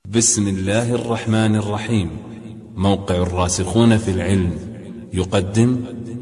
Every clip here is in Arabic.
بسم الله الرحمن الرحيم. موقع الراسخون في العلم يقدم.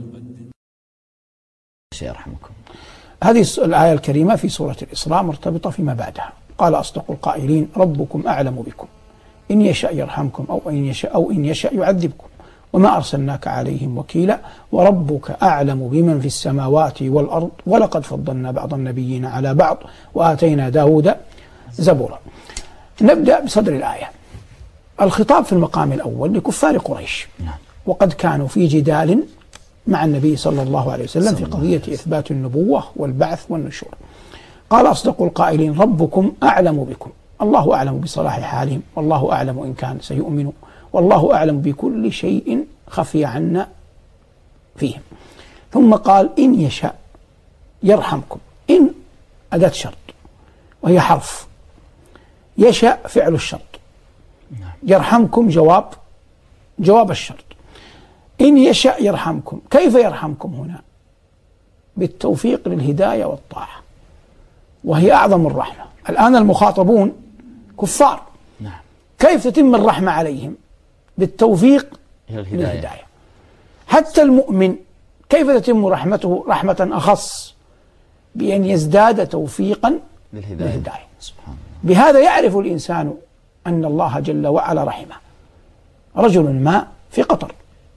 يرحمكم. هذه الآية الكريمة في سورة الإسراء مرتبطة فيما بعدها. قال أصدق القائلين ربكم أعلم بكم إن يشاء يرحمكم أو إن يشاء يعذبكم وما أرسلناك عليهم وكيلا وربك أعلم بمن في السماوات والأرض ولقد فضلنا بعض النبيين على بعض وآتينا داود زبورا. نبدأ بصدر الآية. الخطاب في المقام الأول لكفار قريش، وقد كانوا في جدال مع النبي صلى الله عليه وسلم في قضية إثبات النبوة والبعث والنشور. قال أصدق القائلين ربكم أعلم بكم، الله أعلم بصلاح حالهم، والله أعلم إن كان سيؤمنوا، والله أعلم بكل شيء خفي عنا فيهم. ثم قال إن يشاء يرحمكم. إن أداة شرط وهي حرف، يشاء فعل الشرط، يرحمكم جواب الشرط. إن يشاء يرحمكم، كيف يرحمكم هنا؟ بالتوفيق للهداية والطاعة، وهي أعظم الرحمة. الآن المخاطبون كفار، كيف تتم الرحمة عليهم؟ بالتوفيق للهداية. حتى المؤمن كيف تتم رحمته رحمة أخص؟ بأن يزداد توفيقا للهداية. بهذا يعرف الإنسان أن الله جل وعلا رحمه. رجل ما في قطر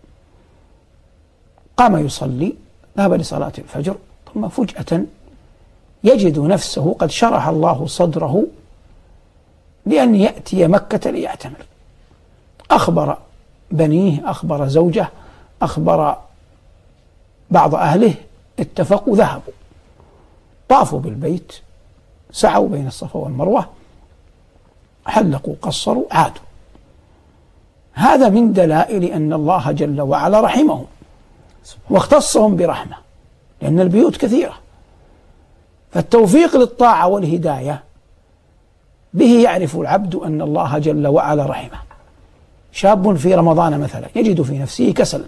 قام يصلي، ذهب لصلاة الفجر، ثم فجأة يجد نفسه قد شرح الله صدره لأن يأتي مكة ليعتمر. أخبر بنيه، أخبر زوجه، أخبر بعض أهله، اتفقوا ذهبوا طافوا بالبيت، سعوا بين الصفا والمروة، حلقوا قصروا عادوا. هذا من دلائل أن الله جل وعلا رحمهم واختصهم برحمة، لأن البيوت كثيرة. فالتوفيق للطاعة والهداية به يعرف العبد أن الله جل وعلا رحمه. شاب في رمضان مثلا يجد في نفسه كسلا،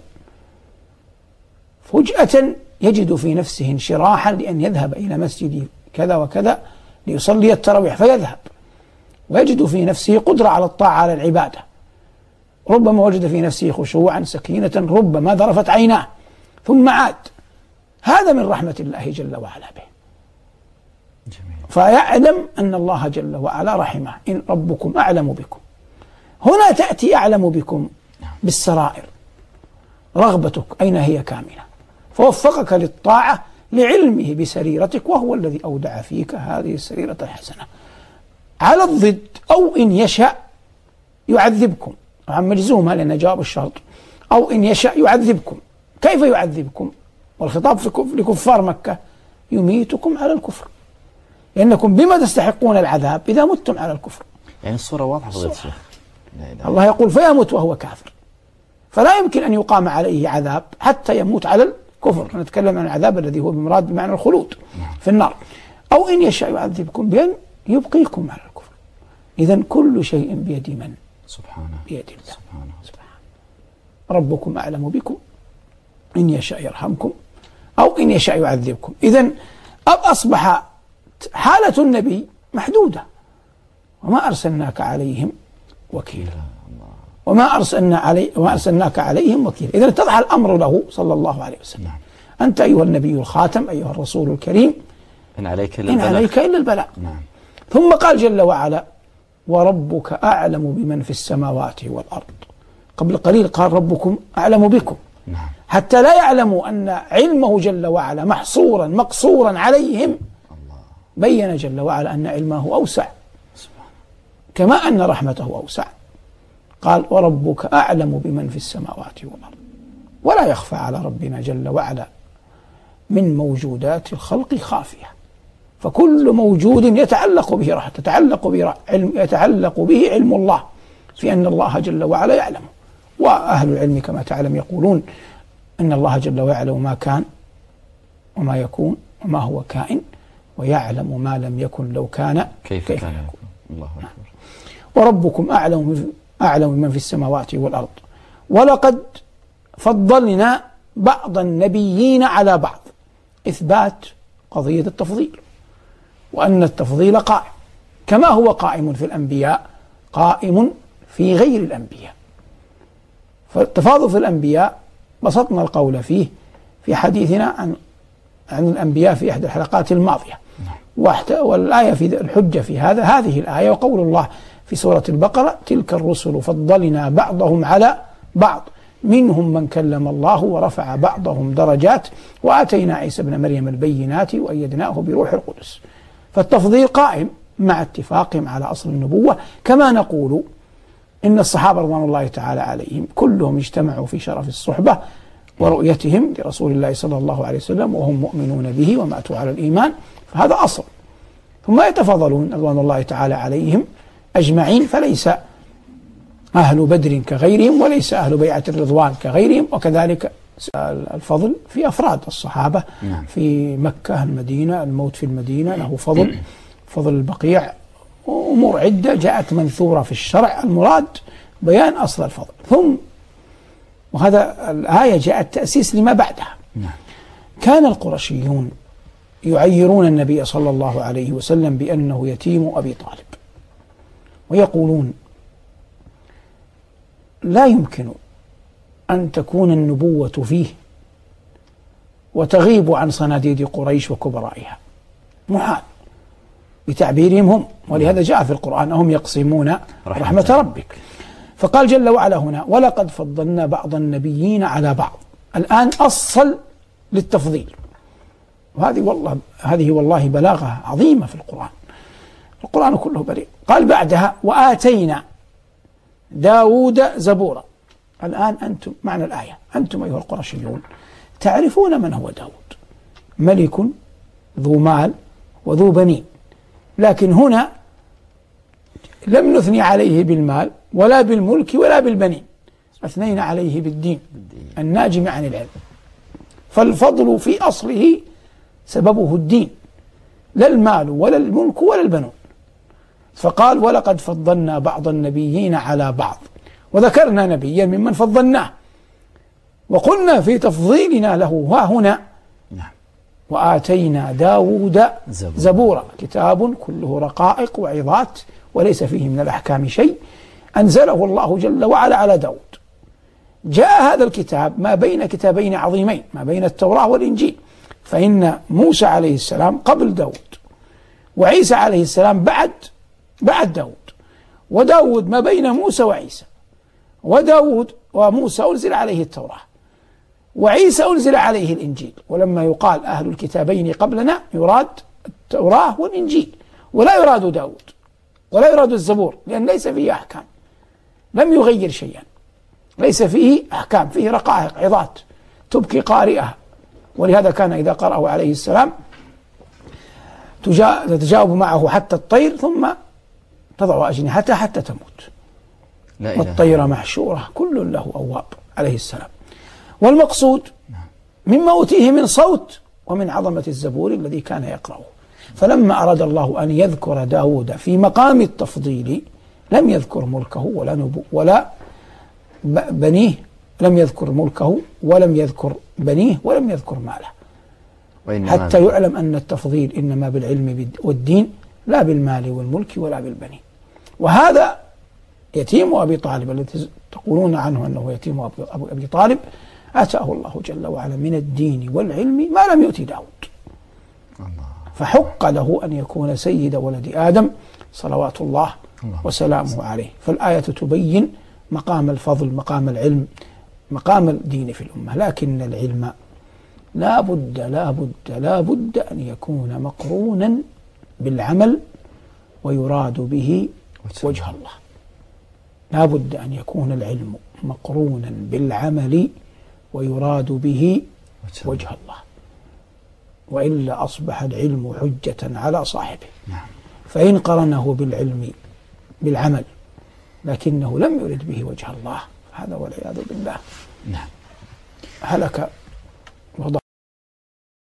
فجأة يجد في نفسه انشراحا لأن يذهب إلى مسجد كذا وكذا ليصلي التراويح، فيذهب ويجد في نفسه قدرة على الطاعة على العبادة. ربما وجد في نفسه خشوعا، سكينة، ربما ذرفت عيناه ثم عاد. هذا من رحمة الله جل وعلا به. فيعلم أن الله جل وعلا رحمه. إن ربكم أعلم بكم، هنا تأتي أعلم بكم بالسرائر. رغبتك أين هي كاملة، فوفقك للطاعة لعلمه بسريرتك، وهو الذي أودع فيك هذه السريرة الحسنة. على الضد أو إن يشاء يعذبكم، طبعا مجزومة لأن جواب الشرط. أو إن يشاء يعذبكم، كيف يعذبكم؟ والخطاب لكفار مكة، يميتكم على الكفر، لأنكم بما تستحقون العذاب إذا متم على الكفر. يعني الصورة واضحة فضيلة الشيخ. الله يقول فيموت وهو كافر، فلا يمكن أن يقام عليه عذاب حتى يموت على الكفر. نتكلم عن العذاب الذي هو بمراد بمعنى الخلود في النار. أو إن يشاء يعذبكم بأن يبقيكم على الكفر. إذن كل شيء بيد من؟ سبحانه، بيد الله سبحانه. ربكم أعلم بكم إن يشاء يرحمكم أو إن يشاء يعذبكم. إذن أصبح حالة النبي محدودة. وما أرسلناك عليهم وكيلا، وما أرسلناك عليهم وكيلا. إذن اتضح الأمر له صلى الله عليه وسلم. أنت أيها النبي الخاتم، أيها الرسول الكريم، إن عليك إلا البلاغ. ثم قال جل وعلا وربك أعلم بمن في السماوات والأرض. قبل قليل قال ربكم أعلم بكم، حتى لا يعلموا أن علمه جل وعلا محصورا مقصورا عليهم. بين جل وعلا أن علمه أوسع، كما أن رحمته أوسع. قال وربك أعلم بمن في السماوات والأرض. ولا يخفى على ربنا جل وعلا من موجودات الخلق خافية، فكل موجود يتعلق به رحمة، يتعلق به علم الله، في أن الله جل وعلا يعلم. وأهل العلم كما تعلم يقولون أن الله جل وعلا يعلم ما كان وما يكون وما هو كائن، ويعلم ما لم يكن لو كان كيف يكون. الله أكبر. وربكم أعلم من في السماوات والأرض ولقد فضلنا بعض النبيين على بعض. إثبات قضية التفضيل، وأن التفضيل قائم كما هو قائم في الأنبياء، قائم في غير الأنبياء. فالتفاضل في الأنبياء بسطنا القول فيه في حديثنا عن الأنبياء في إحدى الحلقات الماضية، والآية في الحجة في هذه الآية وقول الله في سورة البقرة: تلك الرسل فضلنا بعضهم على بعض منهم من كلم الله ورفع بعضهم درجات وآتينا عيسى ابن مريم البينات وأيدناه بروح القدس. فالتفضيل قائم مع اتفاقهم على أصل النبوة، كما نقول إن الصحابة رضوان الله تعالى عليهم كلهم اجتمعوا في شرف الصحبة ورؤيتهم لرسول الله صلى الله عليه وسلم وهم مؤمنون به وماتوا على الإيمان، فهذا أصل. ثم يتفضلون رضوان الله تعالى عليهم أجمعين، فليس أهل بدر كغيرهم وليس أهل بيعة الرضوان كغيرهم، وكذلك الفضل في أفراد الصحابة في مكة المدينة، الموت في المدينة له فضل، فضل البقيع، أمور عدة جاءت منثورة في الشرع، المراد بيان أصل الفضل. ثم وهذا الآية جاءت تأسيس لما بعدها. كان القرشيون يعيرون النبي صلى الله عليه وسلم بأنه يتيم أبي طالب، ويقولون لا يمكن أن تكون النبوة فيه وتغيب عن صناديد قريش وكبرائها، محال بتعبيرهم هم، ولهذا جاء في القرآن: هم يقسمون رحمة ربك. فقال جل وعلا هنا: ولقد فضلنا بعض النبيين على بعض. الآن أصل للتفضيل، هذه والله بلاغة عظيمة في القرآن، القرآن كله بليغ. قال بعدها: وآتينا داود زبورا. الآن أنتم معنى الآية، أنتم أيها القرشيون تعرفون من هو داود، ملك ذو مال وذو بنين، لكن هنا لم نثني عليه بالمال ولا بالملك ولا بالبنين، أثنينا عليه بالدين الناجم عن العلم. فالفضل في أصله سببه الدين، لا المال ولا الملك ولا البنون. فقال: ولقد فضلنا بعض النبيين على بعض، وذكرنا نبيا ممن فضلناه، وقلنا في تفضيلنا له ها هنا: وآتينا داود زبورا، كتاب كله رقائق وعظات وليس فيه من الأحكام شيء، أنزله الله جل وعلا على داود. جاء هذا الكتاب ما بين كتابين عظيمين، ما بين التوراة والإنجيل، فإن موسى عليه السلام قبل داود، وعيسى عليه السلام بعد داود، وداود ما بين موسى وعيسى، وداود وموسى أنزل عليه التوراة، وعيسى أنزل عليه الإنجيل. ولما يقال أهل الكتابين قبلنا يراد التوراة والإنجيل، ولا يراد داود ولا يراد الزبور، لأن ليس فيه أحكام، لم يغير شيئا، ليس فيه أحكام، فيه رقائق عظات تبكي قارئها. ولهذا كان إذا قرأه عليه السلام تتجاوب معه حتى الطير ثم تضع أجنحتها حتى تموت، والطير محشورة كل له أواب عليه السلام. والمقصود مما أوتيه من صوت ومن عظمة الزبور الذي كان يقرأه. فلما أراد الله أن يذكر داود في مقام التفضيل لم يذكر ملكه ولا بنيه، لم يذكر ملكه ولم يذكر بنيه ولم يذكر ماله، حتى يعلم أن التفضيل إنما بالعلم والدين لا بالمال والملك ولا بالبنين. وهذا يتيم أبي طالب الذي تقولون عنه أنه يتيم أبي طالب آتاه الله جل وعلا من الدين والعلم ما لم يؤت داود، فحق له أن يكون سيد ولد آدم صلوات الله وسلامه عليه. فالآية تبين مقام الفضل، مقام العلم، مقام الدين في الأمة. لكن العلم لا بد أن يكون مقرونا بالعمل ويراد به وجه الله. لا بد أن يكون العلم مقرونا بالعمل ويراد به وجه الله، وإلا أصبح العلم حجة على صاحبه. فإن قرنه بالعمل لكنه لم يرد به وجه الله، هذا والعياذ بالله هلك وضع